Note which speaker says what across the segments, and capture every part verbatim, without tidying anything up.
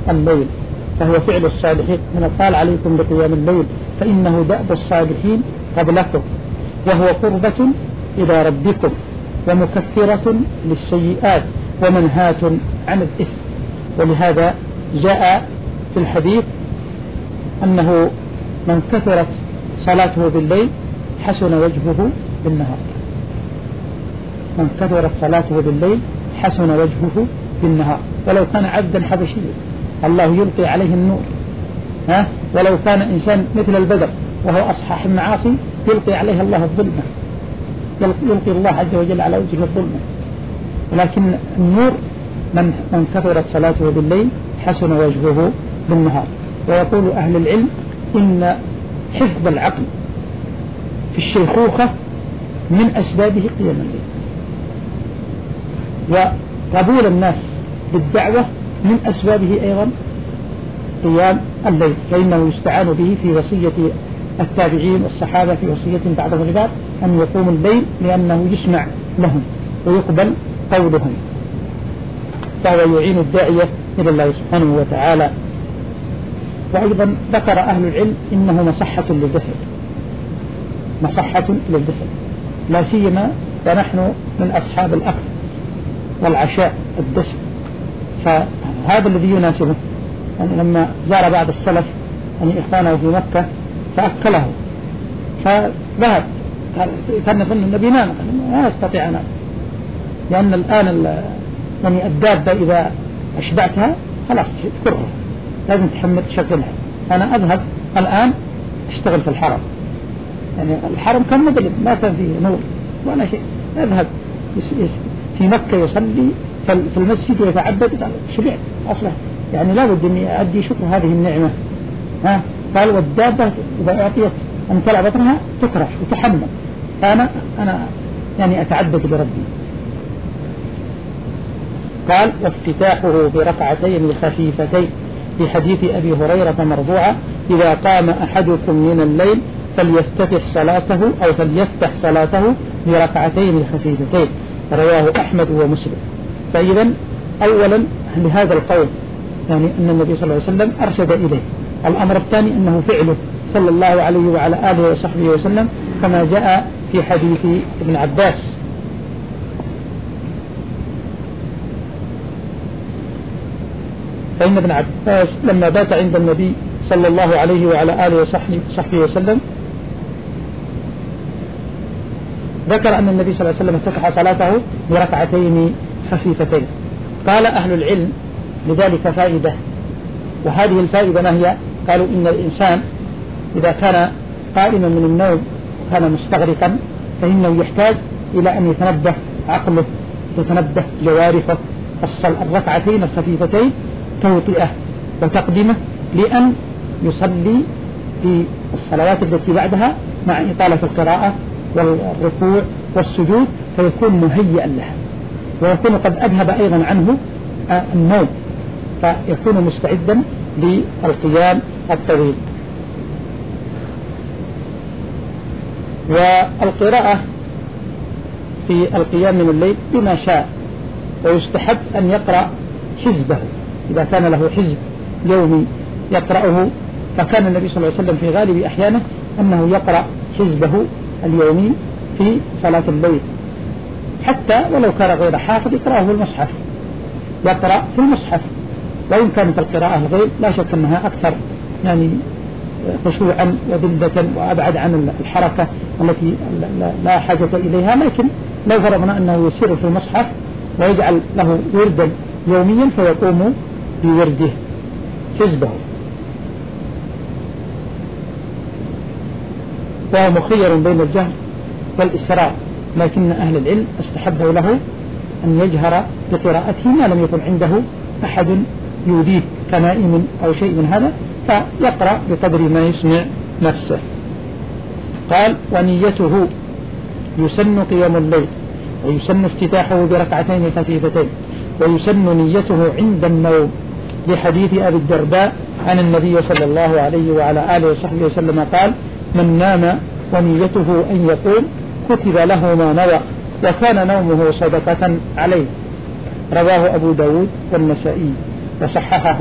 Speaker 1: الليل، فهو فعل الصالحين. من قال عليكم بقيام الليل فإنه دأب الصالحين قبلكم، وهو قربة إلى ربكم ومكفرة للسيئات ومنهاة عن الإثم. ولهذا جاء في الحديث أنه من كثرت صلاته بالليل حسن وجهه بالنهار، من كثرت صلاته بالليل حسن وجهه بالنهار، ولو كان عبدا حبشيا الله يلقي عليه النور، ها ولو كان إنسان مثل البدر وهو أصحاح المعاصي يلقي عليه الله الظلمة، يلقي الله عز وجل على وجهه الظلمة. ولكن النور من من كثرت صلاته بالليل حسن وجهه بالنهار. ويقول أهل العلم إن حفظ العقل في الشيخوخة من أسبابه قيام الليل، وقبول الناس بالدعوة من أسبابه أيضا قيام الليل، فإنه يستعان به في وصية التابعين والصحابة، في وصية بعضهم العباد أن يقوموا الليل لأنه يسمع لهم ويقبل قولهم، فهو يعين الداعية إلى الله سبحانه وتعالى. وأيضا ذكر أهل العلم إنه مصحة للجسد، مصحة للجسد، لا سيما ونحن من أصحاب الأكل والعشاء الدسم، فهذا الذي يناسبه. يعني لما زار بعض السلف يعني إخوانه في مكة فأكله، فذهب كان يظن النبي نام، لا يستطيع أن، لأن الآن يعني الدابة إذا أشبعتها خلاص تكرها، لازم تحمل تشغلها. أنا أذهب الآن أشتغل في الحرم، يعني الحرم كان مظلم ما كان فيه نور ولا شيء، أذهب في مكة يصلي في المسجد ويتعبد، شبعت أصلا، يعني لا بد أني أدي شكر هذه النعمة. ها قال والدابة إذا أعطيت أن تلع بطنها تكرش وتحمل، أنا أنا يعني أتعبد لربي. قال وافتتاحه بركعتين خفيفتين في حديث أبي هريرة مرفوعة إذا قام أحدكم من الليل فليفتتح صلاته أو فليفتح صلاته بركعتين خفيفتين، رواه أحمد ومسلم. فإذا أولا لهذا القول يعني أن النبي صلى الله عليه وسلم أرشد إليه. الأمر الثاني أنه فعله صلى الله عليه وعلى آله وصحبه وسلم كما جاء في حديث ابن عباس فإن ابن عباس لما بات عند النبي صلى الله عليه وعلى آله وصحبه وسلم ذكر أن النبي صلى الله عليه وسلم افتتح صلاته بركعتين خفيفتين. قال أهل العلم لذلك فائدة، وهذه الفائدة ما هي؟ قالوا إن الإنسان إذا كان قائما من النوم كان مستغرقا فإنه يحتاج إلى أن يتنبه عقله، يتنبه جوارحه. الركعتين الخفيفتين توطئة وتقدمة لأن يصلي في الصلوات التي بعدها مع إطالة القراءة والركوع والسجود، فيكون مهيئا لها ويكون قد أذهب أيضا عنه النوم، فيكون مستعدا للقيام الطويل. والقراءة في القيام من الليل بما شاء، ويستحب أن يقرأ حزبه إذا كان له حزب يومي يقرأه، فكان النبي صلى الله عليه وسلم في غالب أحيانه أنه يقرأ حزبه اليومي في صلاة الليل، حتى ولو كان غير حافظ يقرأه في المصحف، يقرأ في المصحف. وإن كانت القراءة الغيب لا شك أنها أكثر يعني خشوعا وذلة وأبعد عن الحركة التي لا حاجة إليها، لكن لو فرضنا أنه يسير في المصحف ويجعل له وردا يوميا فيقوم بورده حزبه، وهو مخير بين الجهر والإسراء، لكن أهل العلم استحبوا له أن يجهر بقراءته ما لم يكن عنده أحد يوديه كنائم أو شيء من هذا، فيقرأ بقدر ما يسمع نفسه. قال ونيته يسن قيام الليل، ويسن افتتاحه بركعتين خفيفتين، ويسن نيته عند النوم لحديث أبي الدرداء عن النبي صلى الله عليه وعلى آله وصحبه وسلم قال من نام ونيته أن يقوم كتب له ما نوى وكان نومه صدقة عليه، رواه أبو داود والنسائي وصححه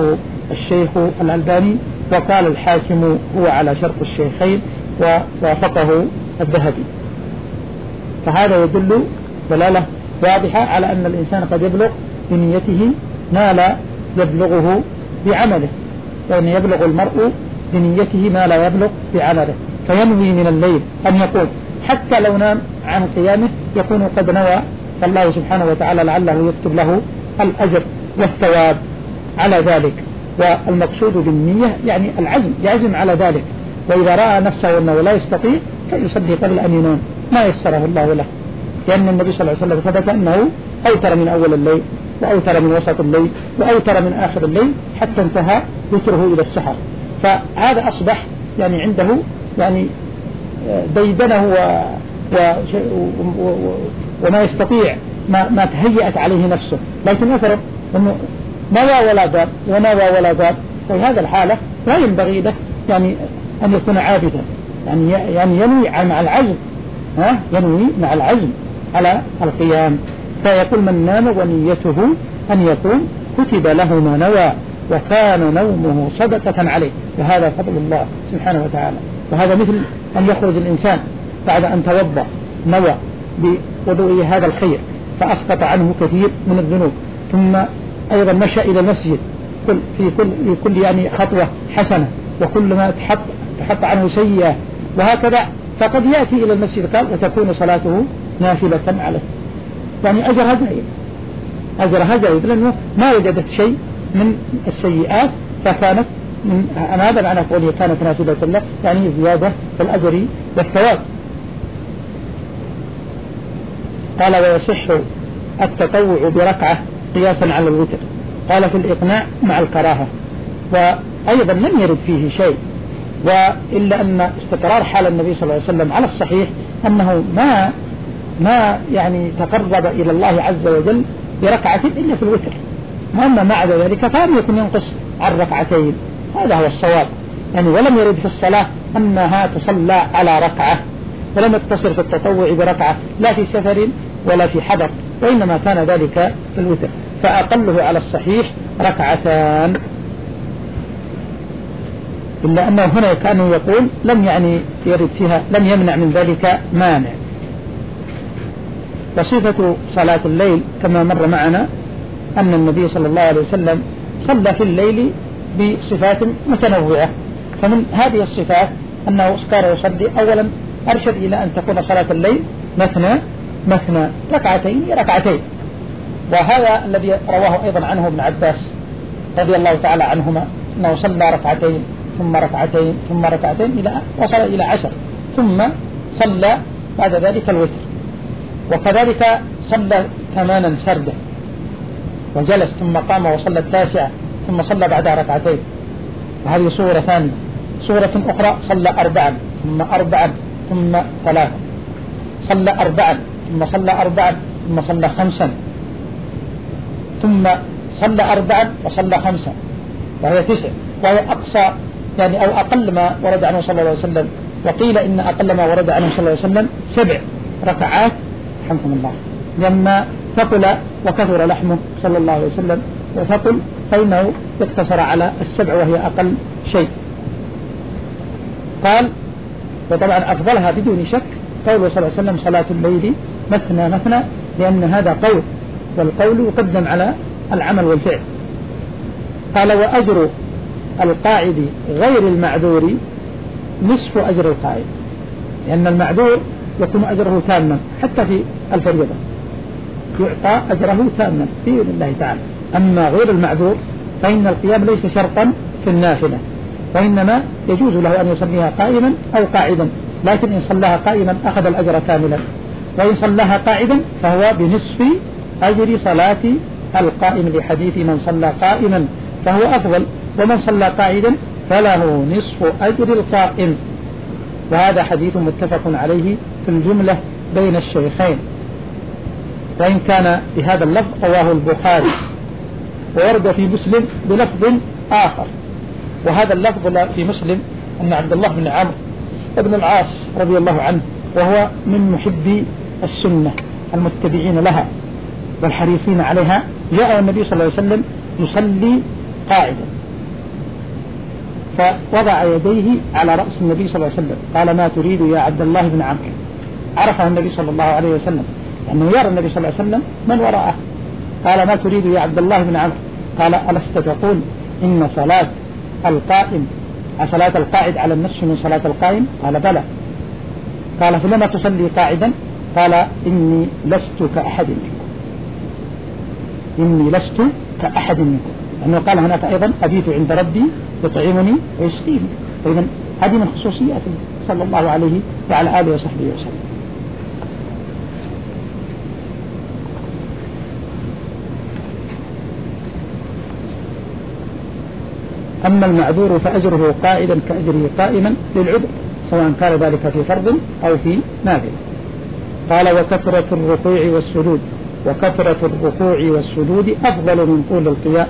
Speaker 1: الشيخ الألباني، وقال الحاكم هو على شرط الشيخين ووافقه الذهبي. فهذا يدل دلالة واضحة على أن الإنسان قد يبلغ بنيته ما لا يبلغه بعمله، لأن يبلغ المرء بنيته ما لا يبلغ بعمله، فينوي من الليل أن يقوم حتى لو نام عن قيامه يكون قد نوى، فالله سبحانه وتعالى لعله يكتب له الأجر والثواب على ذلك. والمقصود بالنية يعني العزم، يعزم على ذلك، وإذا رأى نفسه أنه لا يستطيع فيصلي قبل أن ينام ما يسره الله له، لأن النبي صلى الله عليه وسلم ثبت أنه أوتر من أول الليل وأوتر من وسط الليل وأوتر من آخر الليل حتى انتهى وتره إلى السحر. فهذا أصبح يعني عنده يعني ديدنه و... و... و... وما يستطيع ما, ما تهيأت عليه نفسه، لكن يفرض أنه نوى ولا دار ونوى ولا دار، في هذا الحالة لا ينبغي له يعني أن يكون عابدا، يعني يعني ينوي مع العزم، ها ينوي مع العزم على القيام. فيقول من نام ونيته أن يقوم كتب له ما نوى وكان نومه صدقة عليه، وهذا فضل الله سبحانه وتعالى. وهذا مثل أن يخرج الإنسان بعد أن توضأ نوى بوضوء هذا الخير فأسقط عنه كثير من الذنوب، ثم أيضا مشى إلى المسجد في كل, في كل يعني خطوة حسنة، وكل ما تحط, تحط عنه سيئة، وهكذا فقد يأتي إلى المسجد قال وتكون صلاته نافلة عليه، يعني أجرها جيد، أجرها جيد لأنه ما وجدت شيء من السيئات فكانت من هذا معنى قوله كانت نافلة له، يعني زيادة في الأجر والثواب. قال ويصح التطوع بركعة قياسا على الوتر، قال في الإقناع مع الكراهة، وأيضا لم يرد فيه شيء، وإلا أن استقرار حال النبي صلى الله عليه وسلم على الصحيح أنه ما ما يعني تقرب إلى الله عز وجل بركعة إلا في الوتر، وأما ما عدا ذلك فلم يكن ينقص عن ركعتين، هذا هو الصواب يعني. ولم يرد في الصلاة أنها تصلى على ركعة، ولم يقتصر في التطوع بركعة لا في سفر ولا في حضر، وإنما كان ذلك في الوتر، فأقله على الصحيح ركعتان. إلا أنه هنا كان يقول لم يعني يرد فيها لم يمنع من ذلك مانع. وصفة صلاة الليل كما مر معنا أن النبي صلى الله عليه وسلم صلى في الليل بصفات متنوعة، فمن هذه الصفات أنه كان يصلي أولا أرشد إلى أن تكون صلاة الليل مثنى مثنى ركعتين ركعتين، وهذا الذي رواه أيضا عنه ابن عباس رضي الله تعالى عنهما أنه صلى ركعتين ثم ركعتين ثم ركعتين إلى وصل إلى عشر، ثم صلى بعد ذلك الوتر، وكذلك صلى ثمانا سردة وجلس ثم قام وصلى التاسعة ثم صلى بعدها ركعتين، وهذه صورة ثانية. صورة أخرى صلى أربعا ثم أربعا ثم ثلاثا، صلى أربعا ثم صلى أربعا ثم صلى خمسا ثم صلى أربعا وصلى خمسا، وهي تسع، وهي أقصى يعني أو أقل ما ورد عنه صلى الله عليه وسلم. وقيل إن أقل ما ورد عنه صلى الله عليه وسلم سبع ركعات رحمكم الله، لما ثقل وكثر لحمه صلى الله عليه وسلم وثقل فإنه يقتصر على السبع وهي أقل شيء. قال وطبعا أفضلها بدون شك قوله صلى الله عليه وسلم صلاة الليل مثنى مثنى، لأن هذا قول، والقول يقدم على العمل والفعل. قال وأجر القاعد غير المعذور نصف أجر القاعد، لأن المعذور يكون أجره تاما حتى في الفريضة يعطى أجره تاما بإذن الله تعالى. أما غير المعذور فإن القيام ليس شرطا في النافلة، وإنما يجوز له أن يصليها قائما أو قاعدا، لكن إن صلاها قائما أخذ الأجر كاملا، وإن صلاها قاعدا فهو بنصف أجر صلاة القائم، لحديث من صلى قائما فهو أفضل، ومن صلى قاعدا فله نصف أجر القائم. وهذا حديث متفق عليه في الجملة بين الشيخين، وإن كان بهذا اللفظ رواه البخاري، وورد في مسلم بلفظ آخر، وهذا اللفظ في مسلم أن عبد الله بن عمرو بن العاص رضي الله عنه، وهو من محبي السنة المتبعين لها والحريصين عليها، جاء النبي صلى الله عليه وسلم يصلي قاعدا فوضع يديه على رأس النبي صلى الله عليه وسلم، قال ما تريد يا عبد الله بن عمرو. عرفه النبي صلى الله عليه وسلم لأنه يرى النبي صلى الله عليه وسلم من وراءه. قال ما تريد يا عبد الله بن عمرو؟ قال ألست تقول إن صلاة القائم صلاة القاعد على النصف من صلاة القائم؟ قال بلى. قال فلما تصلي قاعدا؟ قال إني لست كأحد منكم، إني لست كأحد منكم، لأنه قال هناك أيضا أبيت عند ربي يطعمني ويسقيني. فإذا هذه من خصوصياته صلى الله عليه وعلى آله وصحبه وسلم. أما المعذور فأجره قائدا كأجره قائما للعذر، سواء كان ذلك في فرض أو في نافلة. قال وكثرة الركوع والسجود، وكثرة الركوع والسجود أفضل من طول القيام.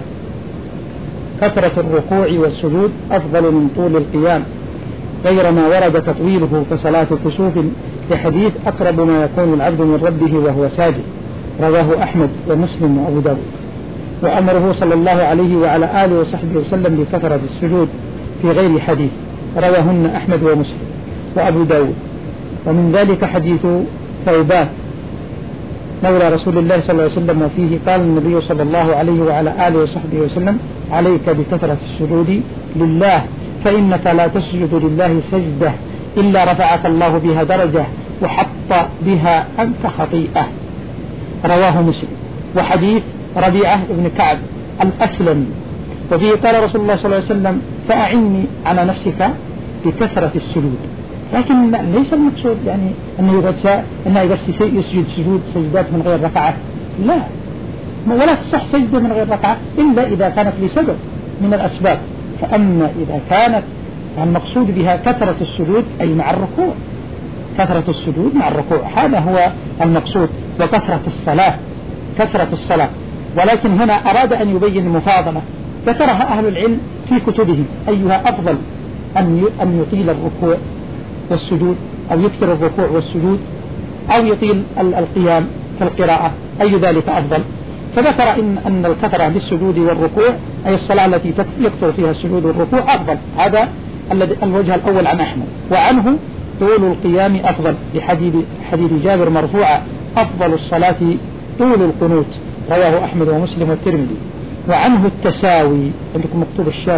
Speaker 1: كثرة الركوع والسجود أفضل من طول القيام، غير ما ورد تطويله كصلاة كسوف لحديث أقرب ما يكون العبد من ربه وهو ساجد، رواه أحمد ومسلم وأبو داود. وأمره صلى الله عليه وعلى آله وصحبه وسلم بكثرة السجود في غير حديث، رواهن أحمد ومسلم وأبو داود. ومن ذلك حديث ثوبان مولى رسول الله صلى الله عليه وسلم، وفيه قال النبي صلى الله عليه وعلى آله وصحبه وسلم عليك بكثرة السجود لله، فإنك لا تسجد لله سجدة إلا رفعك الله بها درجة وحط بها أنت خطيئة، رواه مسلم. وحديث ربيعة بن كعب الأسلمي، وفيه قال رسول الله صلى الله عليه وسلم فأعني على نفسك بكثرة السجود. لكن ليس المقصود يعني أنه إذا أنه إذا يسجد سجود سجدات من غير ركعة، لا، ولا تصح سجدة من غير ركعة إلا إذا كانت لسبب من الأسباب. فأما إذا كانت المقصود بها كثرة السجود أي مع الركوع، كثرة السجود مع الركوع هذا هو المقصود، وكثرة الصلاة كثرة الصلاة. ولكن هنا أراد أن يبين المفاضلة ذكرها أهل العلم في كتبهم أيها أفضل، أن يطيل الركوع والسجود أو يكثر الركوع والسجود أو يطيل القيام في القراءة، أي ذلك أفضل. فذكر إن, أن الكثرة بالسجود والركوع أي الصلاة التي يكثر فيها السجود والركوع أفضل، هذا الوجه الأول عن أحمد. وعنه طول القيام أفضل لحديث حديث جابر مرفوعة أفضل الصلاة طول القنوت، رواه أحمد ومسلم والترمذي. وعنه التساوي، عندكم مكتوب الشاوي،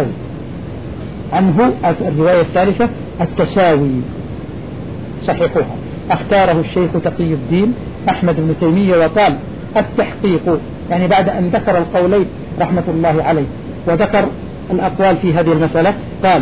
Speaker 1: عنه الرواية الثالثة التساوي صحيحوها، اختاره الشيخ تقي الدين أحمد بن تيمية وقال التحقيق، يعني بعد أن ذكر القولين رحمة الله عليه وذكر الأقوال في هذه المسألة قال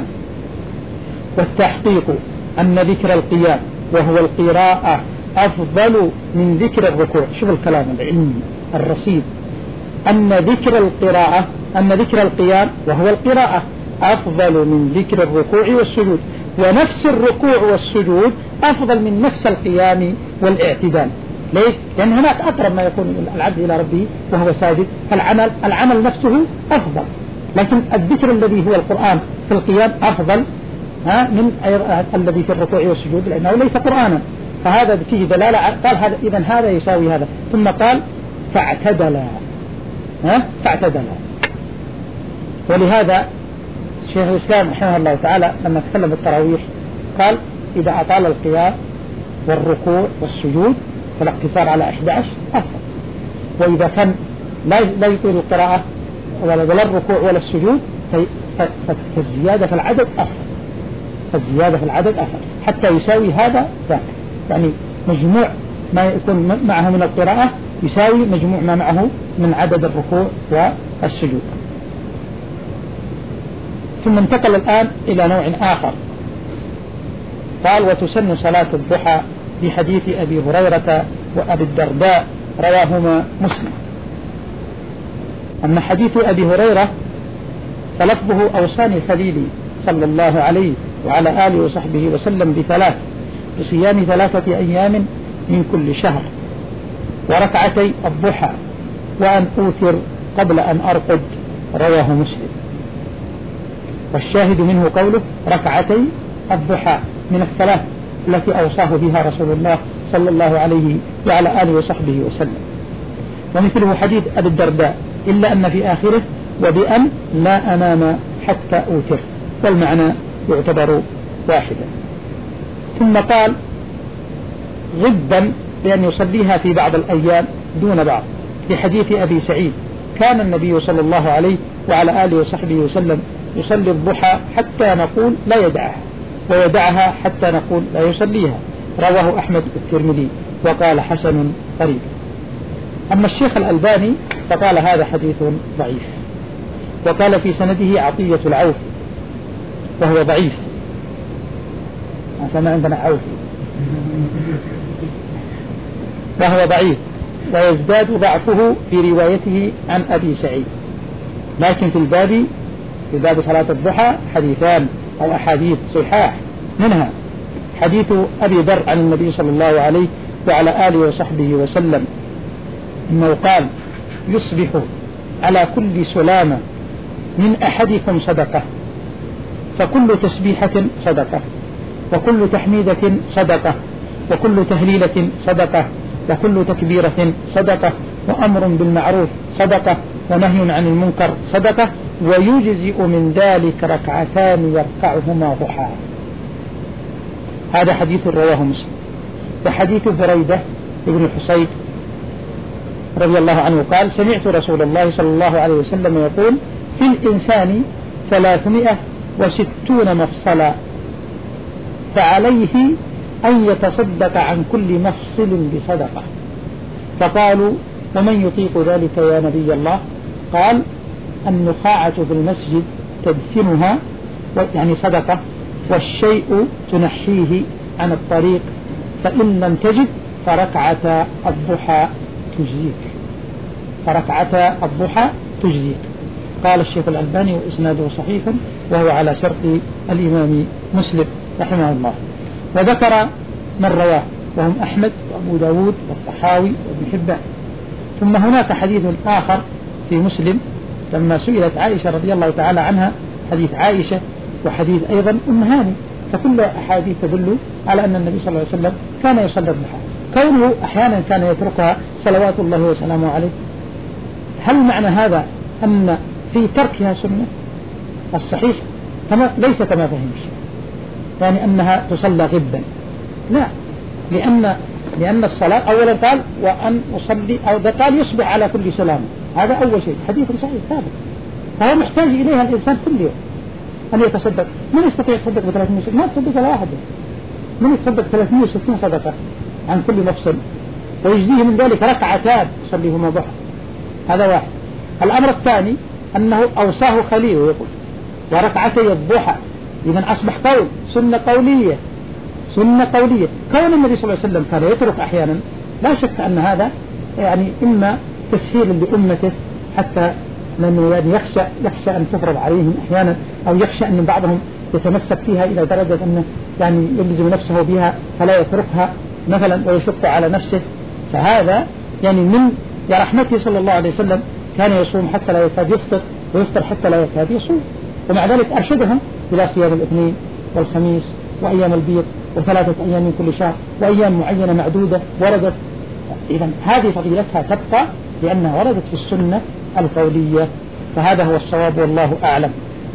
Speaker 1: والتحقيق أن ذكر القيام وهو القراءة أفضل من ذكر الركوع. شوف الكلام العلمي الرصيد، أن ذكر القراءة أن ذكر القيام وهو القراءة أفضل من ذكر الركوع والسجود، ونفس الركوع والسجود أفضل من نفس القيام والاعتدال. ليش؟ لأن هناك أقرب ما يكون العبد إلى ربه وهو ساجد، فالعمل العمل نفسه أفضل، لكن الذكر الذي هو القرآن في القيام أفضل ها من الذي في الركوع والسجود، لأنه ليس قرآنا. فهذا فيه دلالة. قال هذا إذن هذا يساوي هذا، ثم قال فاعتدلا ها فاعتدلا. ولهذا شيخ الإسلام رحمه الله تعالى لما تكلم بالتراويح قال إذا أطال القيام والركوع والسجود فالاقتصار على أحد عشر أفضل، وإذا كان لا لا يطيل القراءة ولا ولا الركوع ولا السجود فالزيادة في العدد أفضل، فالزيادة في العدد أفضل حتى يساوي هذا ذاك، يعني مجموع ما يكون معه من القراءة يساوي مجموع ما معه من عدد الركوع والسجود. ثم انتقل الآن إلى نوع آخر، قال وتسن صلاة الضحى بحديث أبي هريرة وأبي الدرداء رواهما مسلم. أما حديث أبي هريرة فلفظه أوصاني خليلي صلى الله عليه وعلى آله وصحبه وسلم بثلاث، بصيام ثلاثة أيام من كل شهر، وركعتي الضحى، وأن أوتر قبل أن أرقد، رواه مسلم. والشاهد منه قوله ركعتي الضحى من الثلاث التي أوصاه بها رسول الله صلى الله عليه وعلى آله وصحبه وسلم. ومثله حديث أبي الدرداء إلا أن في آخره وبأن لا أنام حتى أوتر، والمعنى يعتبر واحدا. ثم قال غدا بأن يصليها في بعض الأيام دون بعض، لحديث أبي سعيد كان النبي صلى الله عليه وعلى آله وصحبه وسلم يصلي الضحى حتى نقول لا يدعها، ويدعها حتى نقول لا يصليها، رواه أحمد الترمذي وقال حسن قريب. أما الشيخ الألباني فقال هذا حديث ضعيف، وقال في سنده عطية العوف وهو ضعيف، ما عندنا عوف، وهو ضعيف، ويزداد ضعفه في روايته عن أبي سعيد. لكن في الباب في باب صلاة الضحى حديثان أو أحاديث صحاح، منها حديث أبي ذر عن النبي صلى الله عليه وعلى آله وصحبه وسلم إنه قال يصبح على كل سلامة من أحدكم صدقة، فكل تسبيحة صدقة، وكل تحميدة صدقة، وكل تهليلة صدقة، وكل تكبيرة صدقة، وأمر بالمعروف صدقة، ونهي عن المنكر صدقة، ويجزئ من ذلك ركعتان يركعهما ضحى. هذا حديث رواه مسلم. وحديث بريدة ابن حصيد رضي الله عنه قال سمعت رسول الله صلى الله عليه وسلم يقول في الإنسان ثلاثمائة وستون مفصلا، فعليه أن يتصدق عن كل مفصل بصدقة. فقالوا ومن يطيق ذلك يا نبي الله؟ قال النخاعة في المسجد تدفنها يعني صدقة، والشيء تنحيه عن الطريق، فإن لم تجد فركعة الضحى تجزيك، فركعة الضحى تجزيك. قال الشيخ الألباني وإسناده صحيح وهو على شرط الإمام مسلم رحمه الله. وذكر من رواه وهم أحمد وأبو داود والطحاوي وابن حبان. ثم هناك حديث آخر في مسلم لما سئلت عائشة رضي الله تعالى عنها، حديث عائشة وحديث أيضا أم هاني، فكل أحاديث تدل على أن النبي صلى الله عليه وسلم كان يصلي الضحى، كونه أحيانا كان يتركها صلوات الله وسلامه عليه. هل معنى هذا أن في تركها سنة؟ الصحيح كما ليس كما فهم الشيء، يعني أنها تصلى غدا، لا، لأن لأن الصلاة أولا قال وأن أصلي أو ده قال يصبح على كل سلام، هذا أول شيء حديث صحيح ثابت، فهو محتاج إليها الإنسان كل يوم أن يتصدق. من يستطيع يتصدق ب ثلاثمائة وستين؟ ما تصدق ولا واحد. من يتصدق ثلاثمائة وستين صدقة عن كل مفصل ويجزيه من ذلك ركعتان يصليهما ضحى؟ هذا واحد. الأمر الثاني أنه أوصاه خليل يقول وركعتي الضحى، إذن أصبح قول سنة قولية، سنة قولية. كون النبي صلى الله عليه وسلم كان يترك أحيانا لا شك أن هذا يعني إما تسهيل لأمته، حتى لأنه يعني يخشى يخشى أن تفرض عليهم أحيانا، أو يخشى أن بعضهم يتمسك فيها إلى درجة أنه يعني يلزم نفسه بها فلا يتركها مثلا ويشق على نفسه. فهذا يعني من رحمته صلى الله عليه وسلم كان يصوم حتى لا يكاد يفطر، ويفطر حتى لا يكاد يصوم، ومع ذلك أرشدهم إلى صيام الاثنين والخميس وأيام البيض وثلاثة أيام من كل شهر وأيام معينة معدودة وردت. إذن هذه فضيلتها تبقى لأنها وردت في السنة القولية، فهذا هو الصواب والله أعلم.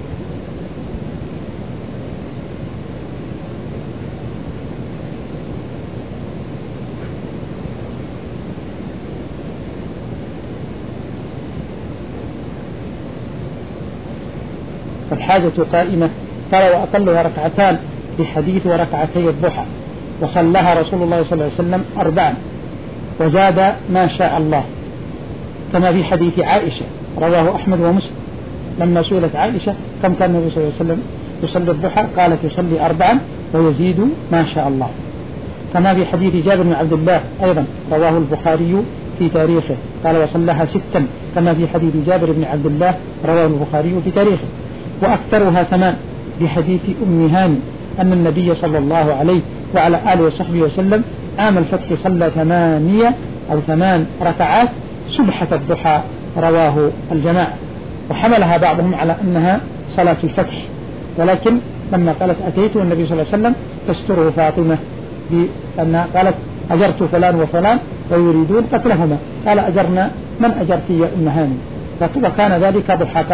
Speaker 1: الحاجة قائمة، قال وأقلها ركعتان بحديث وركعتي الضحى، وصلها رسول الله صلى الله عليه وسلم أربعا وزاد ما شاء الله، كما في حديث عائشة رواه أحمد ومسلم لما سئلت عائشة كم كان النبي صلى الله عليه وسلم يصلي الضحى قالت يصلي أربعا ويزيد ما شاء الله، كما في حديث جابر بن عبد الله أيضا رواه البخاري في تاريخه قال وصلها ستا، كما في حديث جابر بن عبد الله رواه البخاري في تاريخه. وأكثرها ثمان بحديث أم هاني أن النبي صلى الله عليه وعلى آله وصحبه وسلم عام الفتح صلى ثمانية أو ثمان ركعات سبحة الضحى، رواه الجماعة. وحملها بعضهم على أنها صلاة الفتح، ولكن لما قالت أتيت النبي صلى الله عليه وسلم تستره فاطمة بأنها قالت أجرت فلان وفلان ويريدون قتلهما، قال أجرنا من أجرت يا أم هاني؟ وكان ذلك ضحى، قالت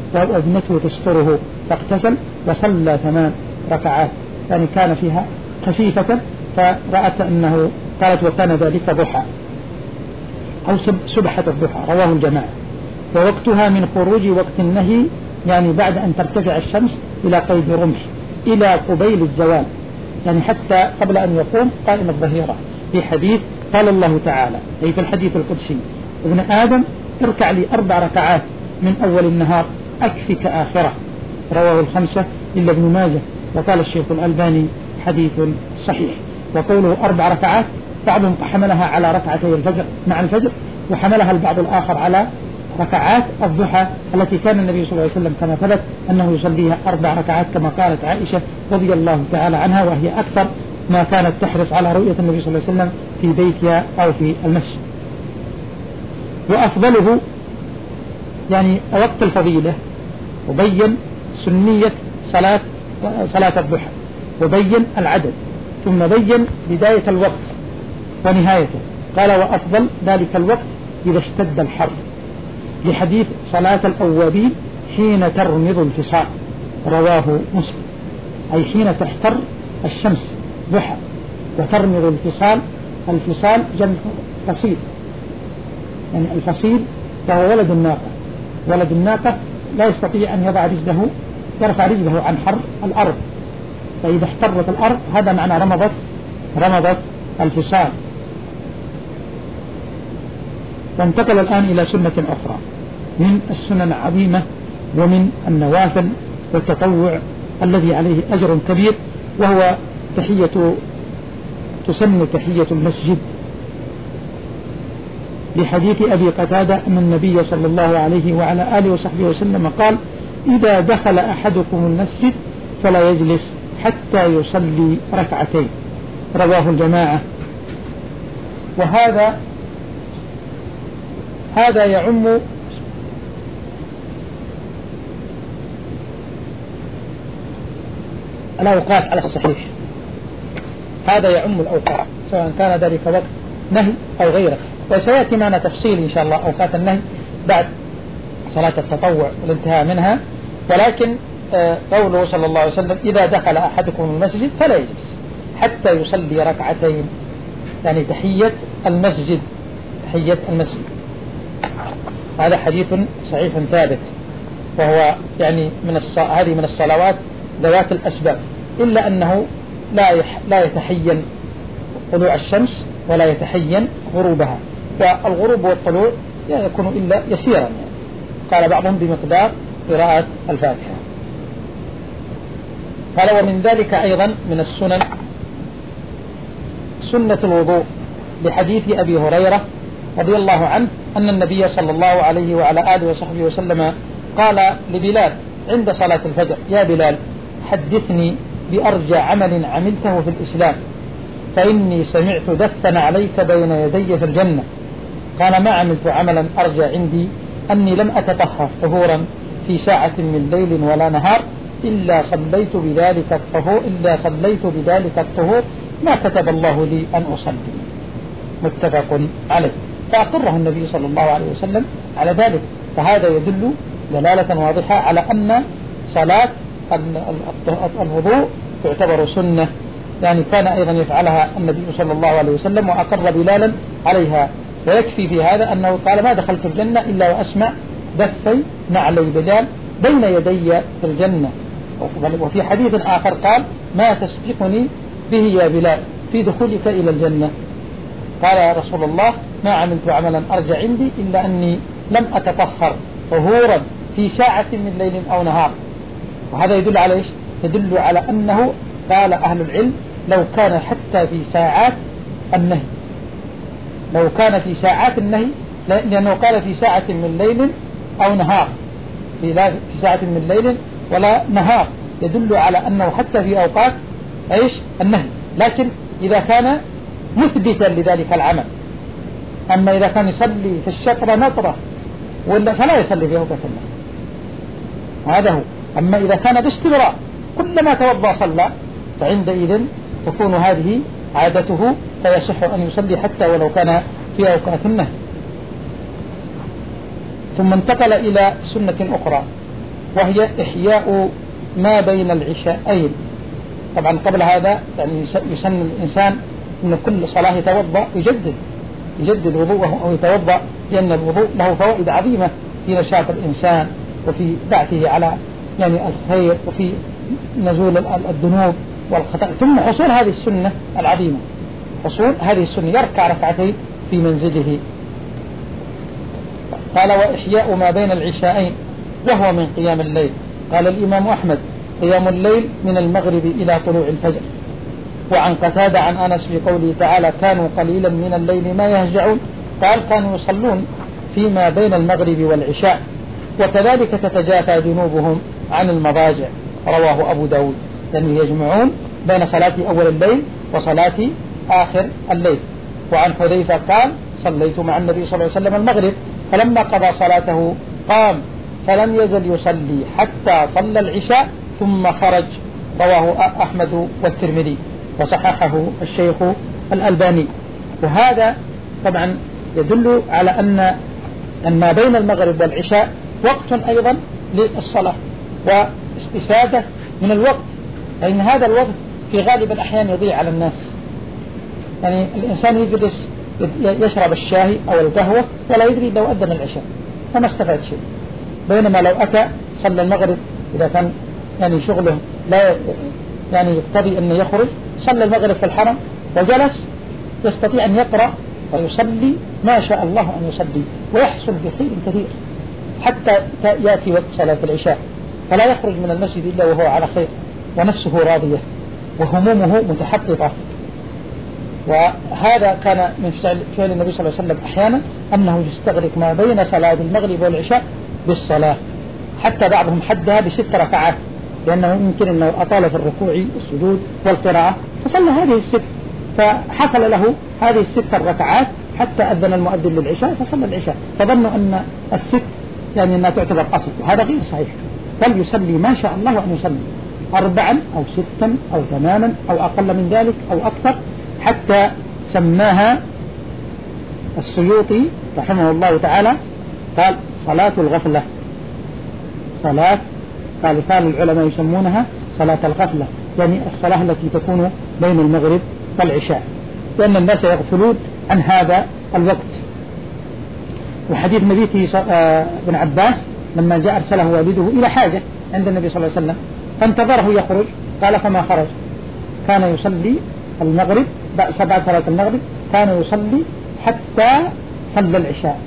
Speaker 1: وابنته تستره فاغتسل وصلى ثمان ركعات، يعني كان فيها خفيفة، فرأت أنه قالت وكان ذلك ضحى أو سبحة الضحى، رواه الجماعة. ووقتها من خروج وقت النهي، يعني بعد أن ترتفع الشمس إلى قيد رمح إلى قبيل الزوال، يعني حتى قبل أن يقوم قائم الظهيرة، في حديث قال الله تعالى أي في الحديث القدسي: ابن آدم اركع لي أربع ركعات من أول النهار أكفك آخرة، رواه الخمسة إلا ابن ماجه. وقال الشيخ الألباني حديث صحيح. وقوله أربع ركعات بعضهم حملها على ركعتي الفجر مع الفجر، وحملها البعض الآخر على ركعات الضحى التي كان النبي صلى الله عليه وسلم كما ثبت أنه يصليها أربع ركعات، كما قالت عائشة رضي الله تعالى عنها، وهي أكثر ما كانت تحرص على رؤية النبي صلى الله عليه وسلم في بيتها أو في المسجد. وأفضله يعني وقت الفضيلة، وبين سنية صلاة صلاة الضحى، وبين العدد، ثم بين بداية الوقت ونهايته. قال: وأفضل ذلك الوقت إذا اشتد الحر، لحديث صلاة الأوابين حين ترمض الفصال، رواه مسلم، أي حين تحتر الشمس ضحى وترمض الفصال. الفصال جمع فصيل، يعني الفصيل فهو ولد الناقة. ولد الناقة لا يستطيع أن يضع رجله يرفع رجله عن حر الأرض، فإذا احترت الأرض هذا معنى رمضت رمضت الفصال. وانتقل الآن إلى سنة أخرى من السنن العظيمة ومن النوافل والتطوع الذي عليه أجر كبير، وهو تحية تسمى تحية المسجد، لحديث أبي قتادة أن النبي صلى الله عليه وعلى آله وصحبه وسلم قال: إذا دخل أحدكم المسجد فلا يجلس حتى يصلي ركعتين، رواه الجماعة. وهذا هذا يعم الأوقات على الصحيح، هذا يعم الأوقات سواء كان ذلك وقت نهي أو غيره، وسيأتي معنا تفصيل إن شاء الله أوقات النهي بعد صلاة التطوع والانتهاء منها. ولكن قوله صلى الله عليه وسلم: إذا دخل أحدكم المسجد فلا يجلس حتى يصلي ركعتين، يعني تحية المسجد تحية المسجد. هذا حديث صحيح ثابت، وهو يعني من الص... هذه من الصلوات ذوات الأسباب، إلا أنه لا يح... لا يتحين طلوع الشمس ولا يتحين غروبها، والغروب والطلوع لا يكون إلا يسيرا، يعني قال بعضهم بمقدار قراءة الفاتحة. قال: ومن ذلك أيضا من السنن سنة الوضوء، لحديث أبي هريرة رضي الله عنه أن النبي صلى الله عليه وعلى آله وصحبه وسلم قال لبلال عند صلاة الفجر: يا بلال حدثني بأرجى عمل عملته في الإسلام، فإني سمعت دفا عليك بين يدي في الجنة. قال: ما عملت عملا أرجى عندي أني لم أتطهر طهورا في ساعة من ليل ولا نهار إلا صليت بذلك الطهور إلا صليت بذلك الطهور ما كتب الله لي أن أصلي. متفق عليه. فأقره النبي صلى الله عليه وسلم على ذلك، فهذا يدل دلالة واضحة على أن صلاة الوضوء تعتبر سنة، يعني كان أيضا يفعلها النبي صلى الله عليه وسلم وأقر بلالا عليها. ويكفي في هذا أنه قال: ما دخلت الجنة إلا وأسمع دفي نعلي بلال بين يدي في الجنة. وفي حديث آخر قال: ما تسبقني به يا بلال في دخولك إلى الجنة. قال يا رسول الله: ما عملت عملا أرجى عندي إلا أني لم أتطهر طهورا في ساعة من ليل أو نهار. وهذا يدل على إيش؟ يدل على أنه قال أهل العلم لو كان حتى في ساعات النهي، لو كان في ساعات النهي، لأنه قال في ساعة من ليل أو نهار، في ساعة من ليل ولا نهار، يدل على أنه حتى في أوقات إيش النهي، لكن إذا كان مثبتا لذلك العمل. أما إذا كان يصلي في الشطرة نطرة ولا فلا يصلي في أوقات النهي، هذا هو. أما إذا كان باستمرار كلما توضأ صلى فعندئذ تكون هذه عادته، فيصح أن يصلي حتى ولو كان في أوقات النهي. ثم انتقل إلى سنة أخرى وهي إحياء ما بين العشاءين. طبعا قبل هذا يعني يسن الإنسان أن كل صلاة يتوضأ يجدد يجدد وضوءه أو يتوضأ، لأن الوضوء له فوائد عظيمة في نشاط الإنسان وفي بعثه على يعني الخير وفي نزول الذنوب والخطأ. ثم حصول هذه السنة العظيمة، حصول هذه السنة يركع ركعتين في منزله. قال وإحياء ما بين العشاءين وهو من قيام الليل. قال الإمام أحمد قيام الليل من المغرب إلى طلوع الفجر. وعن قتادة عن أنس في قوله تعالى كانوا قليلا من الليل ما يهجعون، قال كانوا يصلون فيما بين المغرب والعشاء، وكذلك تتجافى جنوبهم عن المضاجع. رواه أبو داود، لأنه يجمعون بين صلاة أول الليل وصلاة آخر الليل. وعن حذيفة قال صليت مع النبي صلى الله عليه وسلم المغرب فلما قضى صلاته قام فلم يزل يصلي حتى صلى العشاء ثم خرج. رواه أحمد والترمذي وصححه الشيخ الألباني. وهذا طبعا يدل على أن أن ما بين المغرب والعشاء وقت أيضا للصلاة واستفادة من الوقت، لأن هذا الوقت في غالب الأحيان يضيع على الناس. يعني الإنسان يجلس يشرب الشاي أو القهوة ولا يدري لو أذن العشاء فما استفاد شيء، بينما لو أتى صلى المغرب إذا كان يعني شغله لا يعني يقتضي أن يخرج صلى المغرب في الحرم وجلس يستطيع أن يقرأ ويصلي ما شاء الله أن يصلي ويحصل بخير كثير حتى يأتي وقت صلاة العشاء، فلا يخرج من المسجد إلا وهو على خير ونفسه راضية وهمومه متحققة. وهذا كان من فعل النبي صلى الله عليه وسلم أحيانا أنه يستغرق ما بين صلاة المغرب والعشاء بالصلاة، حتى بعضهم حدها بست ركعات، لأنه يمكن أنه أطال في الركوع والسجود والقراءة فصلى هذه الست، فحصل له هذه الست الركعات حتى أذن المؤذن للعشاء فصلى العشاء، فظنوا أن الست يعني أنها تعتبر أصل، وهذا غير صحيح، بل يصلي ما شاء الله أن يصلي أربعا أو ستا أو ثمانا أو أقل من ذلك أو أكثر، حتى سماها السيوطي رحمه الله تعالى قال صلاة الغفلة. صلاة قال كان العلماء يسمونها صلاة الغفلة، يعني الصلاة التي تكون بين المغرب والعشاء، لأن الناس يغفلون عن هذا الوقت. وحديث مبيت بن عباس لما جاء أرسله والده إلى حاجة عند النبي صلى الله عليه وسلم فانتظره يخرج، قال فما خرج، كان يصلي المغرب بعد صلاة المغرب كان يصلي حتى صلى العشاء.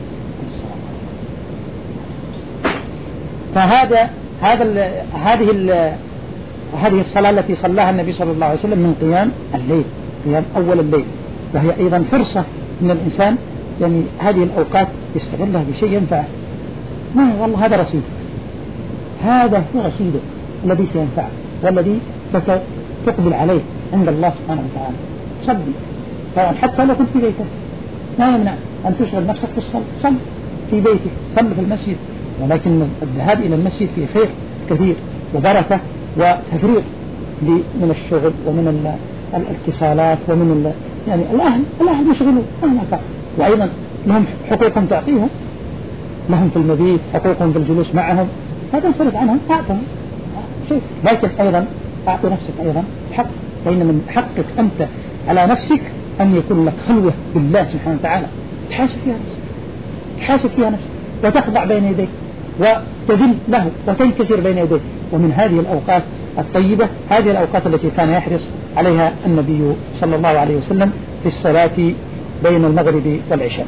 Speaker 1: فهذا هذا ال هذه ال هذه الصلاة التي صلاها النبي صلى الله عليه وسلم من قيام الليل، قيام أول الليل، وهي أيضا فرصة من الإنسان يعني هذه الأوقات يستغلها بشيء ينفعه. ما والله هذا رصيد، هذا هو رصيده الذي سينفعه والذي ستقبل عليه عند الله سبحانه وتعالى. صلي سواء حتى لو كنت في بيتك، لا يمنع أن تشغل نفسك في الصلاة، صل في بيتك، صل في المسجد، ولكن الذهاب إلى المسجد فيه خير كثير وبركة وتفريغ من الشغل ومن الاتصالات ومن يعني الأهل الأهل يشغلوا مهما كان، وأيضا لهم حقوق تعطيهم، لهم في المبيت حقوق في الجلوس معهم، هذا انصرف عنهم أعطهم شيء، لكن أيضا أعطي نفسك أيضا حق، فإن من حقك أنت على نفسك أن يكون لك خلوة بالله سبحانه وتعالى تحاسب فيها نفسك، تحاسب فيها نفسك وتخضع بين يديك وتذل له وتنكسر بين يديه. ومن هذه الأوقات الطيبة هذه الأوقات التي كان يحرص عليها النبي صلى الله عليه وسلم في الصلاة بين المغرب والعشاء.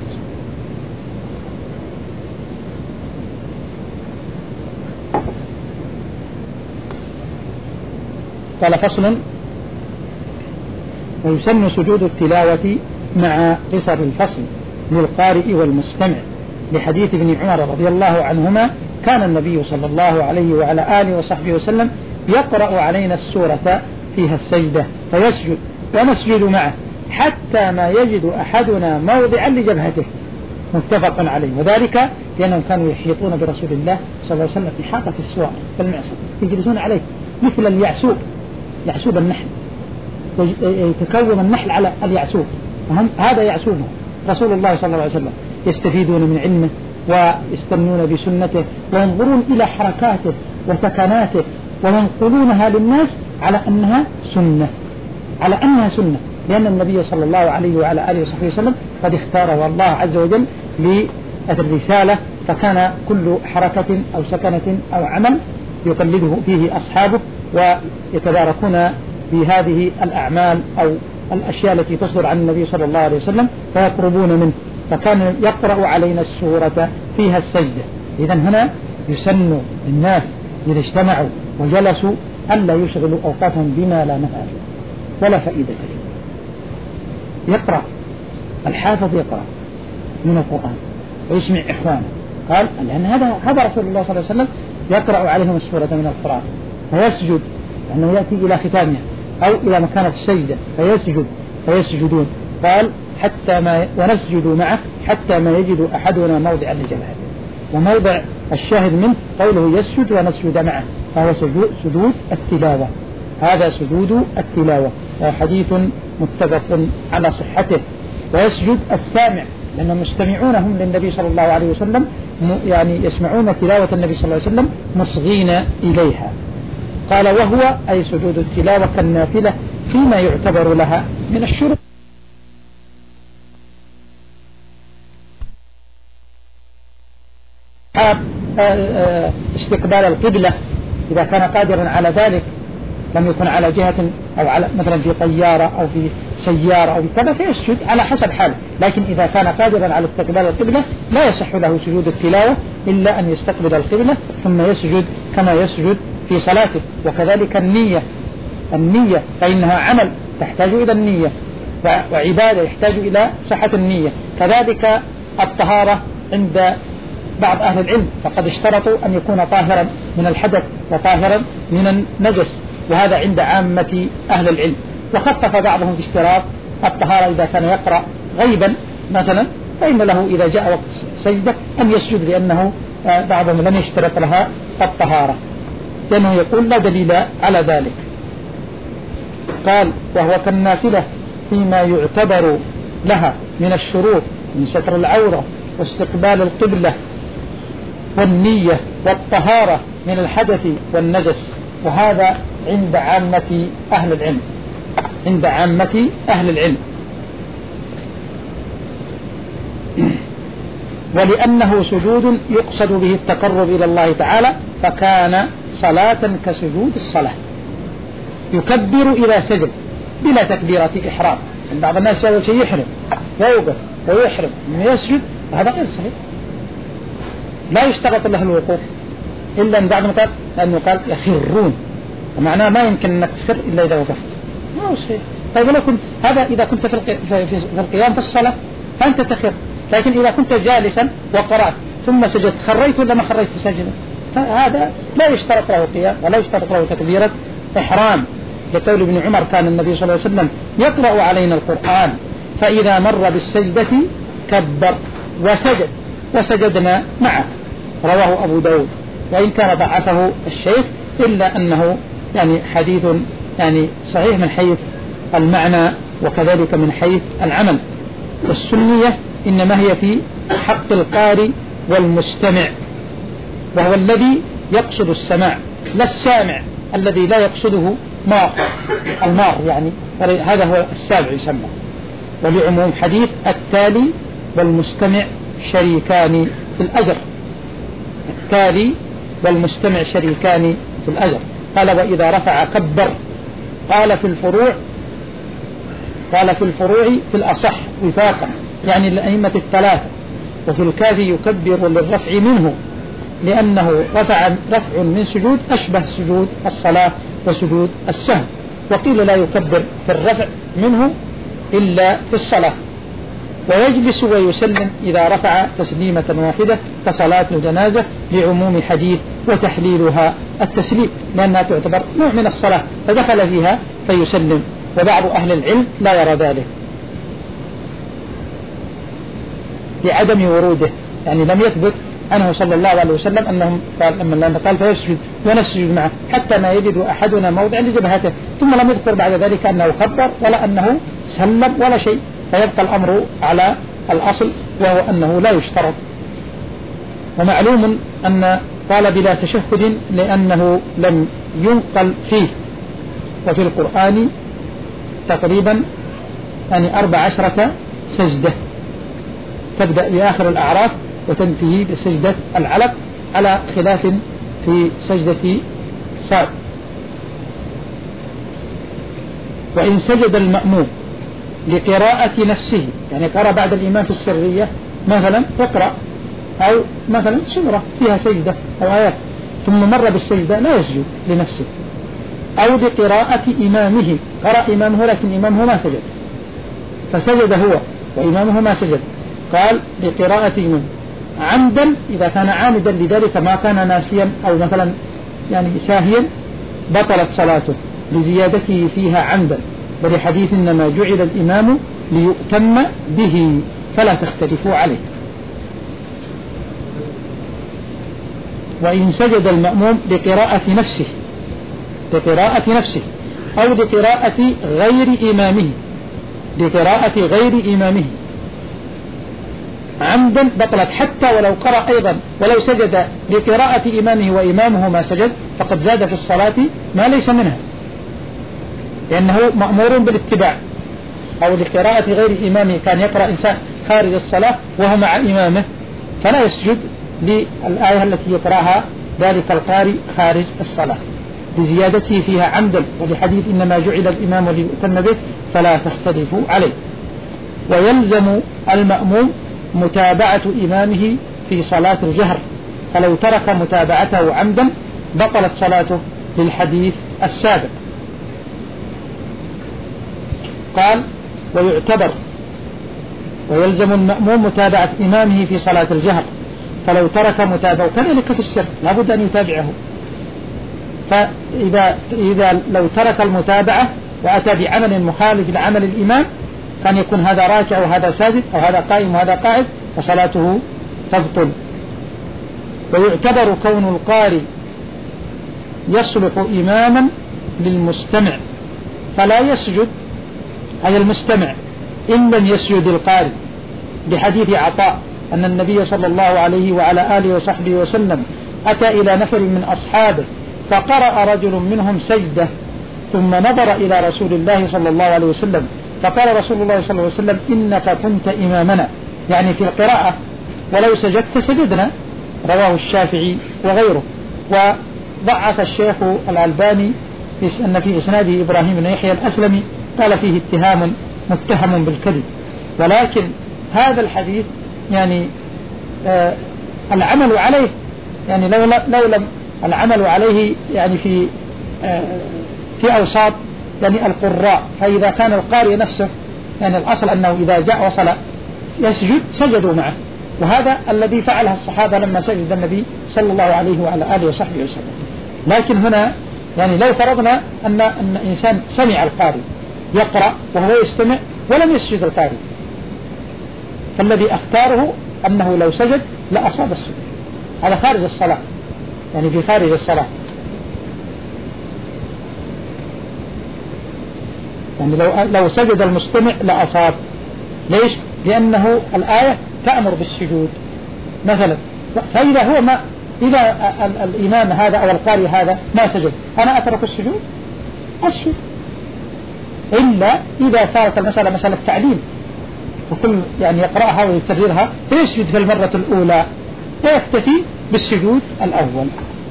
Speaker 1: قال فصل: ويسن سجود التلاوة مع قصر الفصل للقارئ والمستمع، لحديث ابن عمر رضي الله عنهما كان النبي صلى الله عليه وعلى آله وصحبه وسلم يقرأ علينا السورة فيها السجدة فيسجد ونسجد معه حتى ما يجد أحدنا موضعا لجبهته، متفق عليه. وذلك لأنهم كانوا يحيطون برسول الله صلى الله عليه وسلم في حاطة السوار بالمعصم يجلسون عليه مثل اليعسوب، يعسوب النحل، يتكون النحل على اليعسوب، هذا يعسوبه رسول الله صلى الله عليه وسلم، يستفيدون من علمه ويستنون بسنته وينظرون إلى حركاته وسكناته وينقلونها للناس على أنها سنة، على أنها سنة، لأن النبي صلى الله عليه وعلى آله وصحبه وسلم قد اختاره الله عز وجل للرسالة، فكان كل حركة أو سكنة أو عمل يقلده فيه أصحابه ويتباركون بهذه الأعمال أو الأشياء التي تصدر عن النبي صلى الله عليه وسلم فيقربون منه، فكان يقرأ علينا السورة فيها السجدة. إذن هنا يسن للناس إذا اجتمعوا وجلسوا ألا يشغلوا أوقاتهم بما لا نفع ولا فائدة فيه. يقرأ الحافظ يقرأ من القرآن ويسمع إخوانه، قال لأن هذا هذا رسول الله صلى الله عليه وسلم يقرأ عليهم السورة من القرآن فيسجد، لأنه يأتي إلى ختامها أو إلى مكانة السجدة فيسجد فيسجدون، قال حتى ما ونسجد معه حتى ما يجد أحدنا موضع لجبهته، وموضع الشاهد منه قوله يسجد ونسجد معه، فهو سجود التلاوة، هذا سجود التلاوة، وحديث متفق على صحته. ويسجد السامع لأنهم مستمعون هم للنبي صلى الله عليه وسلم، يعني يسمعون تلاوة النبي صلى الله عليه وسلم مصغين إليها. قال وهو أي سجود التلاوة كالنافلة فيما يعتبر لها من الشروط. استقبال القبلة إذا كان قادرا على ذلك، لم يكن على جهة أو على مثلا في طيارة أو في سيارة أو كذا فيسجد على حسب حاله، لكن إذا كان قادرا على استقبال القبلة لا يصح له سجود التلاوة إلا أن يستقبل القبلة ثم يسجد كما يسجد في صلاته. وكذلك النية، النية فإنها عمل تحتاج إلى النية، وعبادة يحتاج إلى صحة النية. كذلك الطهارة عند بعض أهل العلم فقد اشترطوا أن يكون طاهرا من الحدث وطاهرا من النجس، وهذا عند عامة أهل العلم. وخفف بعضهم في اشتراط الطهارة إذا كان يقرأ غيبا مثلا فإن له إذا جاء وقت سجدة أن يسجد، لأنه بعضهم لم يشترط لها الطهارة، لأنه يقول لا دليل على ذلك. قال وهو كالنافلة فيما يعتبر لها من الشروط من ستر العورة واستقبال القبلة والنية والطهارة من الحدث والنجس، وهذا عند عامة أهل العلم، عند عامة أهل العلم. ولأنه سجود يقصد به التقرب إلى الله تعالى فكان صلاة كسجود الصلاة، يكبر إلى سجد بلا تكبيرة إحرام. بعض الناس يقول شيء يحرم ويوقف ويحرم ويسجد، هذا غير صحيح، لا يشترط له الوقوف إلا أن بعد ما قال لأنه قال يخرون، ومعناه ما يمكن أنك تخر إلا إذا وقفت، ما هو صحيح. طيب لو كنت هذا إذا كنت في, القي... في... في القيام في الصلاة فأنت تخر، لكن إذا كنت جالسا وقرأت ثم سجدت خريت ولا ما خريت سجدا، فهذا لا يشترط له قيام ولا يشترط له تكبيرة إحرام. لقول ابن عمر كان النبي صلى الله عليه وسلم يقرأ علينا القرآن فإذا مر بالسجدة كبر وسجد وسجدنا معه، رواه أبو داود، وإن كان ضعفه الشيخ إلا أنه يعني حديث يعني صحيح من حيث المعنى وكذلك من حيث العمل. والسنية إنما هي في حق القارئ والمستمع، وهو الذي يقصد السماع لا السامع الذي لا يقصده مار المار، يعني هذا هو السابع يسمى. ولعموم حديث التالي والمستمع شريكان في الأجر، التالي والمستمع شريكان في الأجر. قال وإذا رفع كبر. قال في الفروع قال في الفروع في الأصح وفاقا، يعني الأئمة الثلاثة. وفي الكافي يكبر للرفع منه لأنه رفع رفع من سجود أشبه سجود الصلاة وسجود السهو. وقيل لا يكبر في الرفع منه إلا في الصلاة. ويجلس ويسلم إذا رفع تسليمة واحدة كصلاة الجنازة لعموم حديث وتحليلها التسليم، لأنها تعتبر نوع من الصلاة فدخل فيها فيسلم. وبعض أهل العلم لا يرى ذلك لعدم وروده، يعني لم يثبت عنه صلى الله عليه وسلم أنهم قال لما قال فيسجد ونسجد معه حتى ما يجد أحدنا موضع لجبهته، ثم لم يذكر بعد ذلك أنه كبر ولا أنه سلم ولا شيء، فيبقى الأمر على الأصل وهو أنه لا يشترط. ومعلوم أن قال بلا تشهد لأنه لم ينقل فيه. وفي القرآن تقريبا يعني أربع عشرة سجدة تبدأ بآخر الأعراف وتنتهي بسجدة العلق، على خلاف في سجدة صاد. وإن سجد المأموم لقراءة نفسه، يعني قرأ بعد الإمام في السرية مثلا اقرأ، أو مثلا سورة فيها سجدة أو آيات، ثم مر بالسجدة لا يسجد لنفسه، أو لقراءة إمامه، قرأ إمامه لكن إمامه ما سجد فسجد هو وإمامه ما سجد، قال لقراءة إمامه عمدا، إذا كان عامدا لذلك ما كان ناسيا أو مثلا يعني ساهيا بطلت صلاته لزيادته فيها عمدا، ولحديث إنما جعل الإمام ليؤتم به فلا تختلفوا عليه. وإن سجد المأموم لقراءة نفسه لقراءة نفسه أو لقراءة غير إمامه لقراءة غير إمامه عمدا بطلت، حتى ولو قرأ أيضا ولو سجد لقراءة إمامه وإمامه ما سجد فقد زاد في الصلاة ما ليس منها، لأنه مأمور بالاتباع. أو لقراءة غير إمامه، كان يقرأ إنسان خارج الصلاة وهو مع إمامه فلا يسجد للآية التي يقرأها ذلك القارئ خارج الصلاة لزيادته فيها عمدا، ولحديث إنما جعل الإمام ليؤتم به فلا تختلفوا عليه. ويلزم المأموم متابعة إمامه في صلاة الجهر، فلو ترك متابعته عمدا بطلت صلاته للحديث السابق. قال ويعتبر ويلزم المأموم متابعة إمامه في صلاة الجهر، فلو ترك متابعة كذلك في السر لابد أن يتابعه، فإذا إذا لو ترك المتابعة وأتى بعمل مخالف لعمل الإمام كان يكون هذا راكع وهذا ساجد أو هذا قائم وهذا قاعد فصلاته تبطل. ويعتبر كون القارئ يصلح إماما للمستمع، فلا يسجد على المستمع إن لم يسجد القارئ، بحديث عطاء أن النبي صلى الله عليه وعلى آله وصحبه وسلم أتى إلى نفر من أصحابه فقرأ رجل منهم سجدة ثم نظر إلى رسول الله صلى الله عليه وسلم فقال رسول الله صلى الله عليه وسلم إنك كنت إمامنا، يعني في القراءة، ولو سجدت سجدنا. رواه الشافعي وغيره. وضعف الشيخ الألباني أن في إسناده إبراهيم بن يحيى الأسلمي قال فيه اتهام متهم بالكذب، ولكن هذا الحديث يعني آه العمل عليه يعني لو, لو لم العمل عليه يعني في آه في أوساط يعني القراء، فإذا كان القارئ نفسه يعني الأصل أنه إذا جاء وصل يسجد سجدوا معه، وهذا الذي فعله الصحابة لما سجد النبي صلى الله عليه وعلى آله وصحبه وسلم. لكن هنا يعني لو فرضنا أن, أن إنسان سمع القارئ يقرأ وهو يستمع ولم يسجد القارئ، فالذي أختاره أنه لو سجد لأصاب السجود، على خارج الصلاة يعني في خارج الصلاة، يعني لو, لو سجد المستمع لأصاب. ليش؟ لأنه الآية تأمر بالسجود مثلا، فإذا هو ما إذا الإمام هذا أو القارئ هذا ما سجد أنا أترك السجود أسجد، إلا إذا صارت المسألة مسألة تعليم وكل يعني يقرأها ويكررها فيسجد في المرة الأولى ويكتفي بالسجود الأول.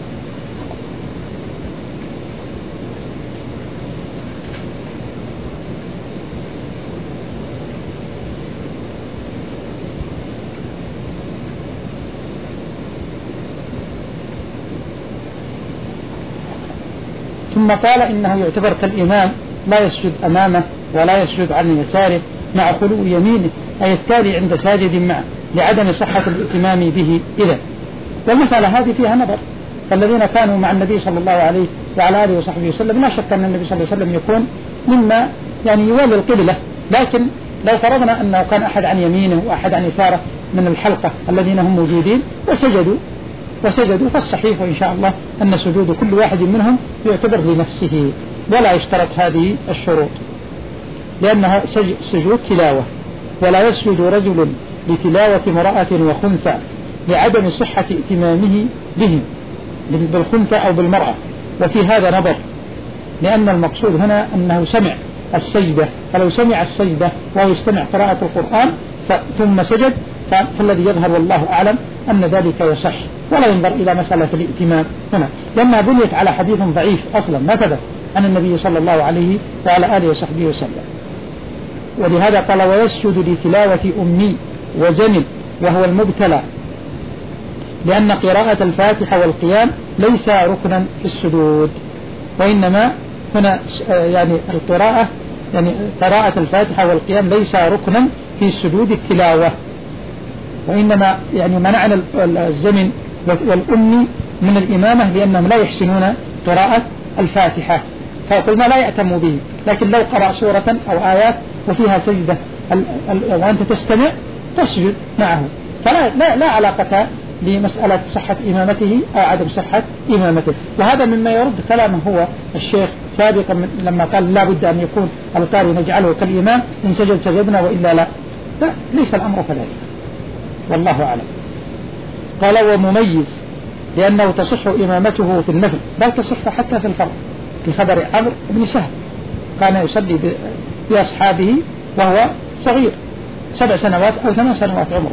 Speaker 1: ثم قال إنه يعتبر كالإمام لا يسجد أمامه ولا يسجد عن يساره مع خلو يمينه، أي التالي عند ساجد معه لعدم صحة الائتمام به. إذن والمسألة هذه فيها نظر، فالذين كانوا مع النبي صلى الله عليه وعلى آله وصحبه وسلم لا شك أن النبي صلى الله عليه وسلم يكون مما يعني يولي القبلة، لكن لو فرضنا أنه كان أحد عن يمينه وأحد عن يساره من الحلقة الذين هم موجودين وسجدوا وسجدوا فالصحيح إن شاء الله أن سجود كل واحد منهم يعتبر لنفسه ولا يشترط هذه الشروط، لأنها سجود تلاوة، ولا يسجد رجل لتلاوة امرأة وخنثى لعدم صحة ائتمامه بهم، بالخنثى أو بالمرأة. وفي هذا نظر، لأن المقصود هنا أنه سمع السجدة، فلو سمع السجدة وهو يستمع قراءة القرآن ثم سجد فالذي يظهر والله أعلم أن ذلك يصح، ولا ينظر إلى مسألة الائتمام هنا، لأنها بنيت على حديث ضعيف أصلا ما ثبت عن النبي صلى الله عليه وعلى آله وصحبه وسلم. ولهذا قال ويسجد لتلاوة أمي وزمل وهو المبتلى، لأن قراءة الفاتحة والقيام ليس ركنا في السجود، وإنما هنا يعني القراءة يعني قراءة الفاتحة والقيام ليس ركنا في سجود التلاوة، وإنما يعني منعنا الزمن والأمي من الإمامة لأنهم لا يحسنون قراءة الفاتحة، فقلنا لا يأتم به، لكن لو قرأ سورة أو آيات وفيها سجدة وأنت تستمع تسجد معه، فلا لا, لا علاقة لمسألة صحة إمامته أو عدم صحة إمامته. وهذا مما يرد كلامه هو الشيخ سابقا لما قال لا بد أن يكون القارئ نجعله كالإمام، إن سجد سجدنا وإلا لا. لا، ليس الأمر كذلك والله أعلم. قال ومميز لأنه تصح إمامته في النفل، بل تصح حتى في الفرض، في خبر عمرو بن سهل كان يصلي بأصحابه وهو صغير سبع سنوات أو ثمان سنوات عمره،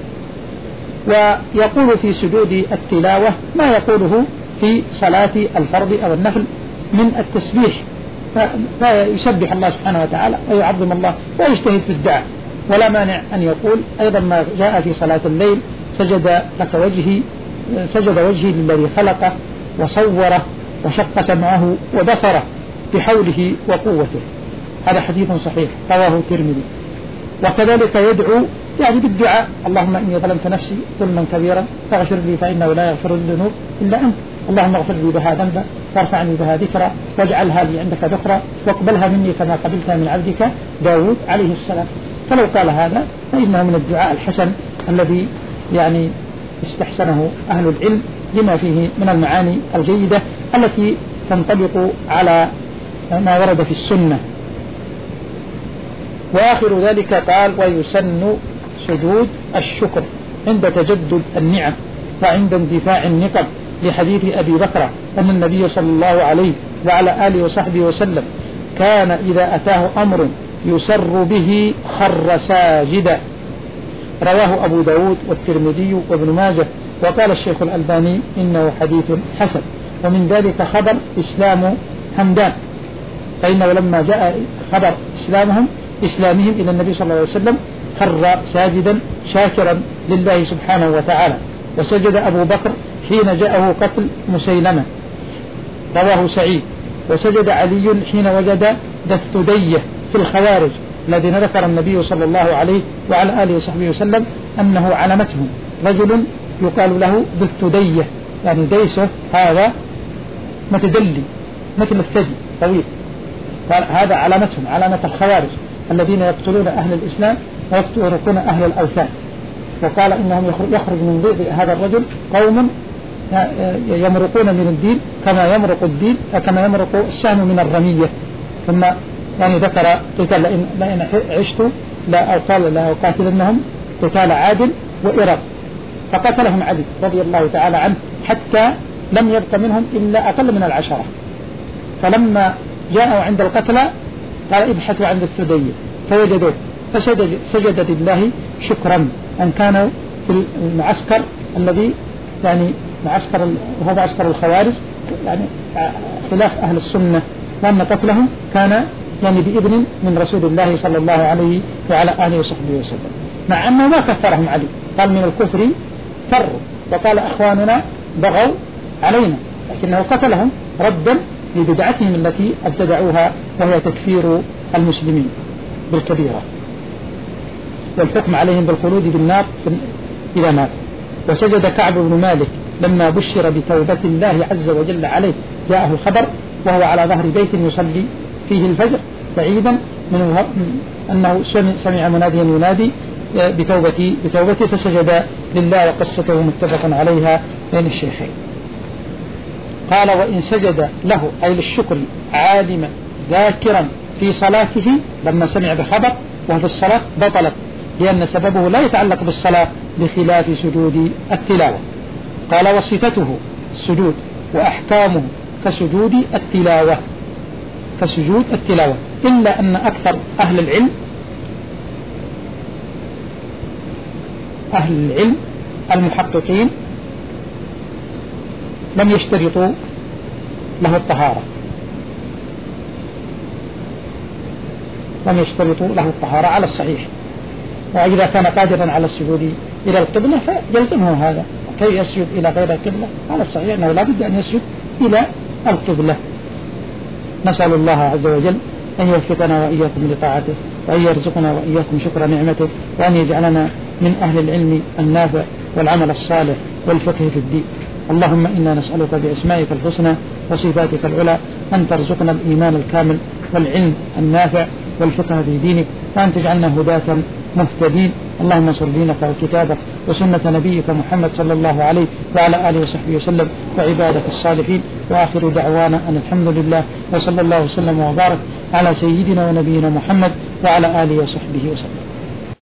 Speaker 1: ويقول في سجود التلاوة ما يقوله في صلاة الفرض أو النفل من التسبيح، فيسبح الله سبحانه وتعالى ويعظم الله ويجتهد في الدعاء، ولا مانع أن يقول أيضا ما جاء في صلاة الليل سجد لك وجهي، سجد وجهي للذي خلقه وصوره وشق سمعه وبصره بحوله وقوته. هذا حديث صحيح رواه الترمذي. وكذلك يدعو يعني بالدعاء اللهم إني ظلمت نفسي ظلما كبيرا فاغفر لي فإنه لا يغفر الذنوب إلا أنت، اللهم اغفر لي بها ذنبا وارفعني بها ذكرا واجعلها لي عندك ذكرا واقبلها مني كما قبلتها من عبدك داود عليه السلام. فلو قال هذا فإنه من الدعاء الحسن الذي يعني استحسنه أهل العلم لما فيه من المعاني الجيدة التي تنطبق على ما ورد في السنة. وآخر ذلك قال ويسن سجود الشكر عند تجدد النعم وعند اندفاع النقم، لحديث أبي بكر أن النبي صلى الله عليه وعلى آله وصحبه وسلم كان إذا أتاه أمر يسر به خر ساجدا، رواه أبو داود والترمذي وابن ماجه. وقال الشيخ الألباني إنه حديث حسن. ومن ذلك خبر إسلام همدان، فإنه لما جاء خبر إسلامهم إسلامهم إلى النبي صلى الله عليه وسلم خر ساجدا شاكرا لله سبحانه وتعالى. وسجد أبو بكر حين جاءه قتل مسيلمة، رواه سعيد. وسجد علي حين وجد ذا الثدية في الخوارج الذين ذكر النبي صلى الله عليه وعلى آله وصحبه وسلم أنه علمتهم رجل يقال له ذا الثدية، يعني ديسه هذا متدلي مثل الثدي طويل، هذا علامتهم علامة الخوارج الذين يقتلون أهل الإسلام ويتركون أهل الأوثان. وقال إنهم يخرج من ضيق هذا الرجل قوم يمرقون من الدين كما يمرق الدين كما يمرق السهم من الرمية. ثم يعني ذكر قتال لئن, لئن عشت لا أقال لا أقاتلنهم قتال عادل وإرق، فقتلهم علي رضي الله تعالى عنه حتى لم يبق منهم إلا أقل من العشرة. فلما جاءوا عند القتلى قال ابحثوا عن الثدية فوجدوه، فسجد سجد لله شكرا أن كانوا في المعسكر الذي يعني معسكر هو معسكر الخوارج، يعني خلاف أهل السنة، وأن قتلهم كان يعني بإذن من رسول الله صلى الله عليه وعلى آله وصحبه وسلم، مع أنه ما كفرهم علي، قال من الكفر فروا وقال أخواننا بغوا علينا، لكنه قتلهم ردا لبدعتهم التي ابتدعوها وهي تكفير المسلمين بالكبيرة والحكم عليهم بالخلود بالنار إذا مات. وسجد كعب بن مالك لما بشر بتوبة الله عز وجل عليه، جاءه الخبر وهو على ظهر بيت يصلي فيه الفجر بعيدا من أنه سمع مناديا ينادي بتوبتي بتوبته فسجد لله، وقصته متفق عليها بين الشيخين. قال وإن سجد له أي للشكر عالما ذاكرا في صلاته لما سمع بخبر وهو في الصلاة بطلت، لأن سببه لا يتعلق بالصلاة بخلاف سجود التلاوة. قال وصفته السجود وأحكامه كسجود التلاوة كسجود التلاوة، إلا أن أكثر أهل العلم أهل العلم المحققين لم يشترطوا له الطهارة لم يشترطوا له الطهارة على الصحيح. وإذا كان قادرا على السجود إلى القبلة فيلزمه هذا، كي يسجد إلى غير القبلة على الصحيح أنه لا بد أن يسجد إلى القبلة. نسأل الله عز وجل أن يوفقنا وإياكم لطاعته، وأن يرزقنا وإياكم شكر نعمته، وأن يجعلنا من أهل العلم النافع والعمل الصالح والفقه في الدين. اللهم إنا نسألك بأسمائك الحسنى وصفاتك العلى أن ترزقنا الإيمان الكامل والعلم النافع والفقه في دينك، وأن تجعلنا هداة مهتدين. اللهم انصر دينك وكتابك وسنة نبيك محمد صلى الله عليه وعلى آله وصحبه وسلم وعبادك الصالحين. وآخر دعوانا أن الحمد لله، وصلى الله وسلم وبارك على سيدنا ونبينا محمد وعلى آله وصحبه وسلم.